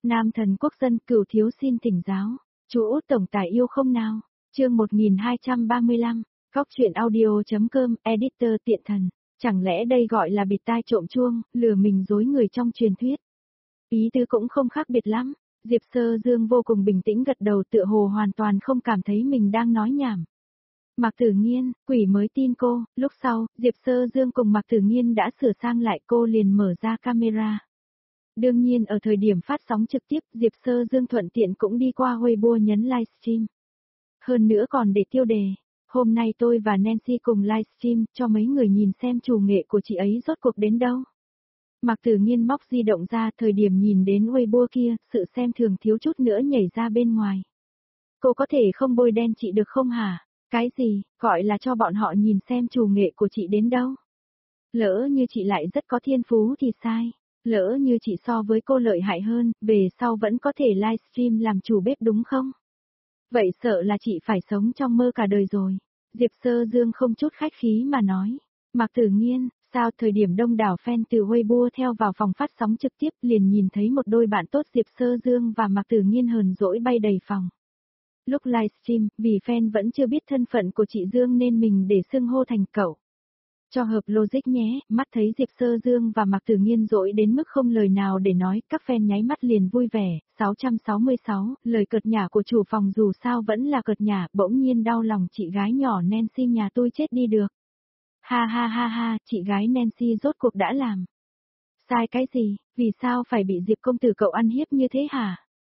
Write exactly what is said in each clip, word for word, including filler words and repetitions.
Nam thần quốc dân cửu thiếu xin thỉnh giáo. Chú Út tổng tài yêu không nào? Chương một nghìn hai trăm ba mươi lăm, Cóc truyện audio.com, editor tiện thần. Chẳng lẽ đây gọi là bịt tai trộm chuông, lừa mình dối người trong truyền thuyết? Ý tứ cũng không khác biệt lắm. Diệp Sơ Dương vô cùng bình tĩnh gật đầu, tựa hồ hoàn toàn không cảm thấy mình đang nói nhảm. Mạc Tử Nghiên, quỷ mới tin cô. Lúc sau, Diệp Sơ Dương cùng Mạc Tử Nghiên đã sửa sang lại, cô liền mở ra camera. Đương nhiên ở thời điểm phát sóng trực tiếp, Diệp Sơ Dương thuận tiện cũng đi qua Weibo nhấn livestream. Hơn nữa còn để tiêu đề, hôm nay tôi và Nancy cùng livestream cho mấy người nhìn xem chủ nghệ của chị ấy rốt cuộc đến đâu. Mạc Tử Nghiên móc di động ra, thời điểm nhìn đến Weibo kia, sự xem thường thiếu chút nữa nhảy ra bên ngoài. Cô có thể không bôi đen chị được không hả? Cái gì, gọi là cho bọn họ nhìn xem chủ nghệ của chị đến đâu? Lỡ như chị lại rất có thiên phú thì sai. Lỡ như chị so với cô lợi hại hơn, về sau vẫn có thể livestream làm chủ bếp đúng không? Vậy sợ là chị phải sống trong mơ cả đời rồi. Diệp Sơ Dương không chút khách khí mà nói. Mạc Tử Nghiên, sao thời điểm đông đảo fan từ Weibo theo vào phòng phát sóng trực tiếp liền nhìn thấy một đôi bạn tốt Diệp Sơ Dương và Mạc Tử Nghiên hờn dỗi bay đầy phòng. Lúc livestream, vì fan vẫn chưa biết thân phận của chị Dương nên mình để xưng hô thành cậu. Cho hợp logic nhé, mắt thấy Diệp Sơ Dương và Mạc Tử Nghiên dỗi đến mức không lời nào để nói, các fan nháy mắt liền vui vẻ. Sáu trăm sáu mươi sáu, lời cợt nhả của chủ phòng dù sao vẫn là cợt nhả, bỗng nhiên đau lòng chị gái nhỏ Nancy nhà tôi chết đi được. Ha ha ha ha, chị gái Nancy rốt cuộc đã làm. Sai cái gì, vì sao phải bị Diệp công tử cậu ăn hiếp như thế hả?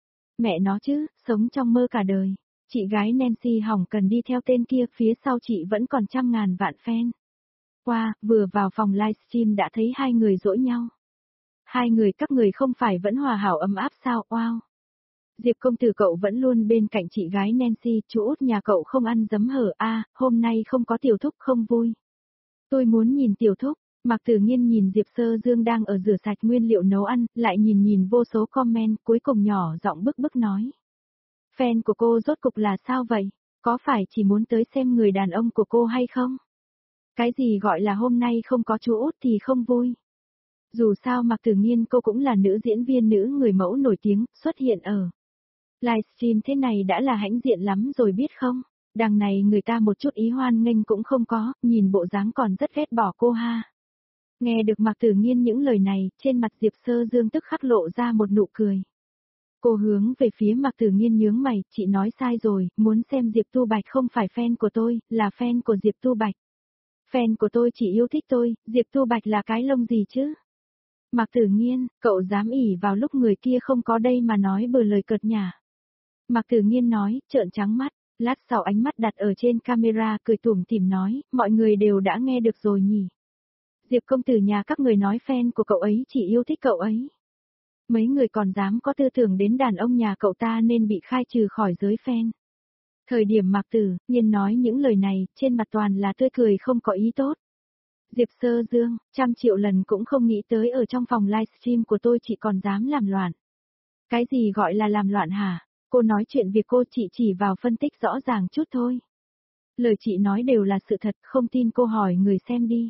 Mẹ nó chứ, sống trong mơ cả đời. Chị gái Nancy hỏng cần đi theo tên kia, phía sau chị vẫn còn trăm ngàn vạn fan. Qua, vừa vào phòng livestream đã thấy hai người dỗi nhau. Hai người các người không phải vẫn hòa hảo ấm áp sao, wow. Diệp công tử cậu vẫn luôn bên cạnh chị gái Nancy, chú Út nhà cậu không ăn dấm hở a, à, hôm nay không có tiểu thúc không vui. Tôi muốn nhìn tiểu thúc. Mạc Tử Nghiên nhìn Diệp Sơ Dương đang ở rửa sạch nguyên liệu nấu ăn, lại nhìn nhìn vô số comment, cuối cùng nhỏ giọng bức bức nói. Fan của cô rốt cục là sao vậy? Có phải chỉ muốn tới xem người đàn ông của cô hay không? Cái gì gọi là hôm nay không có chú Út thì không vui. Dù sao Mạc Tử Nghiên cô cũng là nữ diễn viên nữ người mẫu nổi tiếng, xuất hiện ở livestream thế này đã là hãnh diện lắm rồi biết không? Đằng này người ta một chút ý hoan nghênh cũng không có, nhìn bộ dáng còn rất ghét bỏ cô ha. Nghe được Mạc Tử Nghiên những lời này, trên mặt Diệp Sơ Dương tức khắc lộ ra một nụ cười. Cô hướng về phía Mạc Tử Nghiên nhướng mày, chị nói sai rồi, muốn xem Diệp Tu Bạch không phải fan của tôi, là fan của Diệp Tu Bạch. Fan của tôi chỉ yêu thích tôi, Diệp Tu Bạch là cái lông gì chứ? Mạc Tử Nghiên, cậu dám ỉ vào lúc người kia không có đây mà nói bừa lời cợt nhả. Mạc Tử Nghiên nói, trợn trắng mắt, lát sau ánh mắt đặt ở trên camera cười tủm tỉm nói, mọi người đều đã nghe được rồi nhỉ. Diệp công tử nhà các người nói fan của cậu ấy chỉ yêu thích cậu ấy. Mấy người còn dám có tư tưởng đến đàn ông nhà cậu ta nên bị khai trừ khỏi giới fan. Thời điểm Mạc Tử Nghiên nói những lời này, trên mặt toàn là tươi cười không có ý tốt. Diệp Sơ Dương, trăm triệu lần cũng không nghĩ tới ở trong phòng livestream của tôi chị còn dám làm loạn. Cái gì gọi là làm loạn hả? Cô nói chuyện việc cô chị chỉ vào phân tích rõ ràng chút thôi. Lời chị nói đều là sự thật, không tin cô hỏi người xem đi.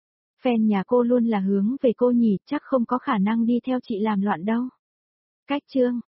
Fan nhà cô luôn là hướng về cô nhỉ, chắc không có khả năng đi theo chị làm loạn đâu. Cách chương.